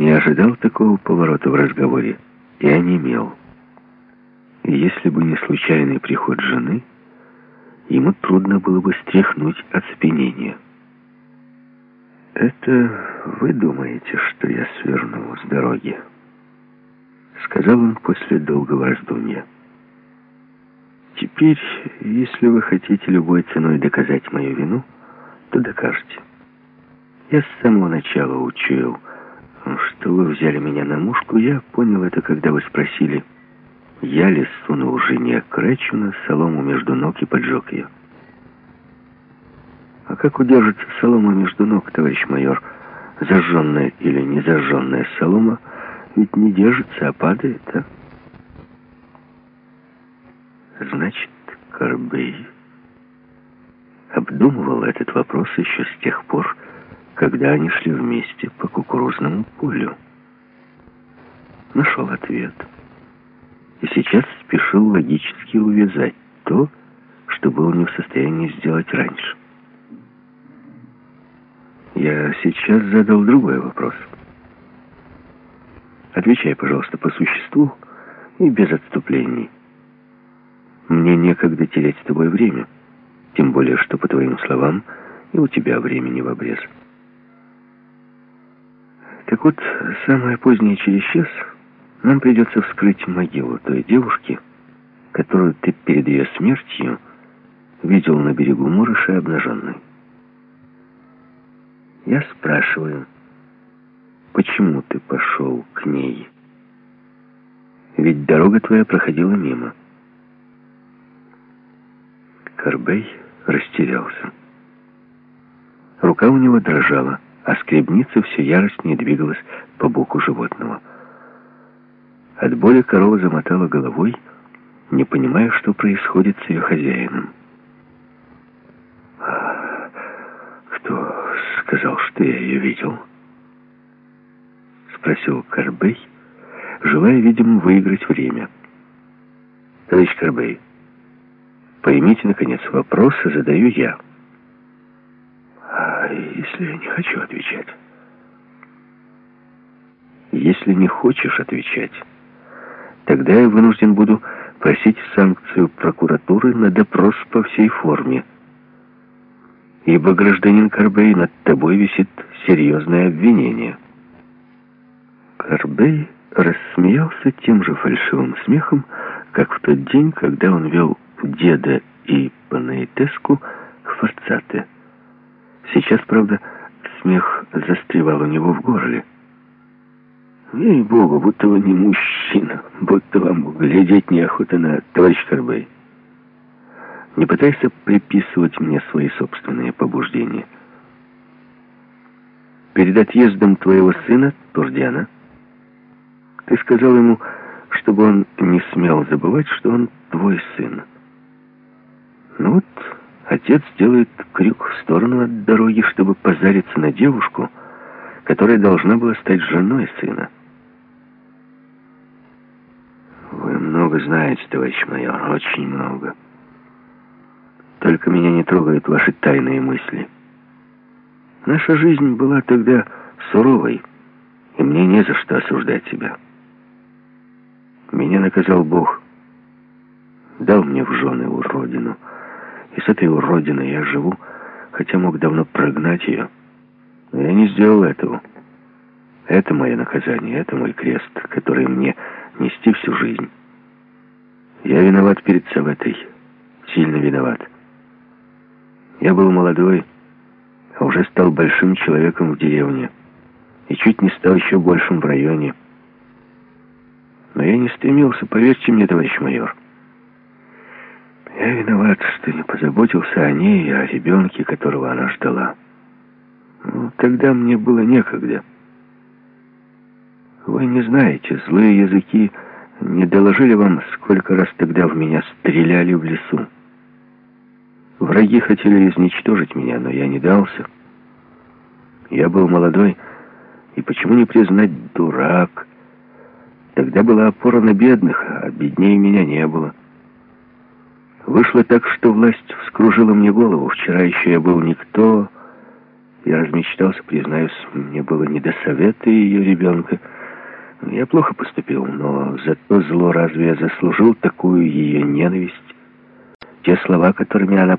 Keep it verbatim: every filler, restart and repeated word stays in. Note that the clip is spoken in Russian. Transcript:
не ожидал такого поворота в разговоре и онемел. И если бы не случайный приход жены, ему трудно было бы стряхнуть оцепенение. «Это вы думаете, что я свернул с дороги?» — сказал он после долгого раздумья. «Теперь, если вы хотите любой ценой доказать мою вину, то докажете. Я с самого начала учуял, что вы взяли меня на мушку. Я понял это, когда вы спросили, я ли сунул жене Кречуна солому между ног и поджег ее. А как удержится солома между ног, товарищ майор? Зажженная или не зажженная солома ведь не держится, а падает, а? Значит, Корбей обдумывал этот вопрос еще с тех пор, когда они шли вместе по кукурузному полю. Нашел ответ. И сейчас спешил логически увязать то, что был не в состоянии сделать раньше. Я сейчас задал другой вопрос. Отвечай, пожалуйста, по существу и без отступлений. Мне некогда терять с тобой время, тем более, что, по твоим словам, и у тебя времени в обрез. Так вот, самое позднее через час нам придется вскрыть могилу той девушки, которую ты перед ее смертью видел на берегу Мурыша обнаженной. Я спрашиваю, почему ты пошел к ней? Ведь дорога твоя проходила мимо. Корбей растерялся. Рука у него дрожала, а скребница все яростнее двигалась по боку животного. От боли корова замотала головой, не понимая, что происходит с ее хозяином. «Кто сказал, что я ее видел?» — спросил Корбей, желая, видимо, выиграть время. «Товарищ Корбей, поймите, наконец, вопросы задаю я». «А если я не хочу отвечать?» «Если не хочешь отвечать, тогда я вынужден буду просить санкцию прокуратуры на допрос по всей форме. Ибо, гражданин Корбей, над тобой висит серьезное обвинение». Корбей рассмеялся тем же фальшивым смехом, как в тот день, когда он вел деда и Панаитеску к Форцате. Сейчас, правда, смех застревал у него в горле. «Ей-богу, будто вы не мужчина, будто вам глядеть неохота на товарищ Корбей. Не пытайся приписывать мне свои собственные побуждения. Перед отъездом твоего сына, Турдяна, ты сказал ему, чтобы он не смел забывать, что он твой сын. Ну вот, отец делает крюк в сторону от дороги, чтобы позариться на девушку, которая должна была стать женой сына. Вы много знаете, товарищ майор, очень много. Только меня не трогают ваши тайные мысли. Наша жизнь была тогда суровой, и мне не за что осуждать себя. Меня наказал Бог, дал мне в жены уродину, и с этой уродиной я живу, хотя мог давно прогнать ее. Но я не сделал этого. Это мое наказание, это мой крест, который мне нести всю жизнь. Я виноват перед Саветой, сильно виноват. Я был молодой, а уже стал большим человеком в деревне, и чуть не стал еще большим в районе. Но я не стремился, поверьте мне, товарищ майор. Я виноват, что не позаботился о ней и о ребенке, которого она ждала. Ну, тогда мне было некогда. Вы не знаете, злые языки не доложили вам, сколько раз тогда в меня стреляли в лесу. Враги хотели изничтожить меня, но я не дался. Я был молодой, и почему не признать дурак? Тогда была опора на бедных, а беднее меня не было. Вышло так, что власть вскружила мне голову. Вчера еще я был никто, Я размечтался, признаюсь, мне было не до совета ее ребенка. Я плохо поступил, но за то зло разве я заслужил такую ее ненависть? Те слова, которыми она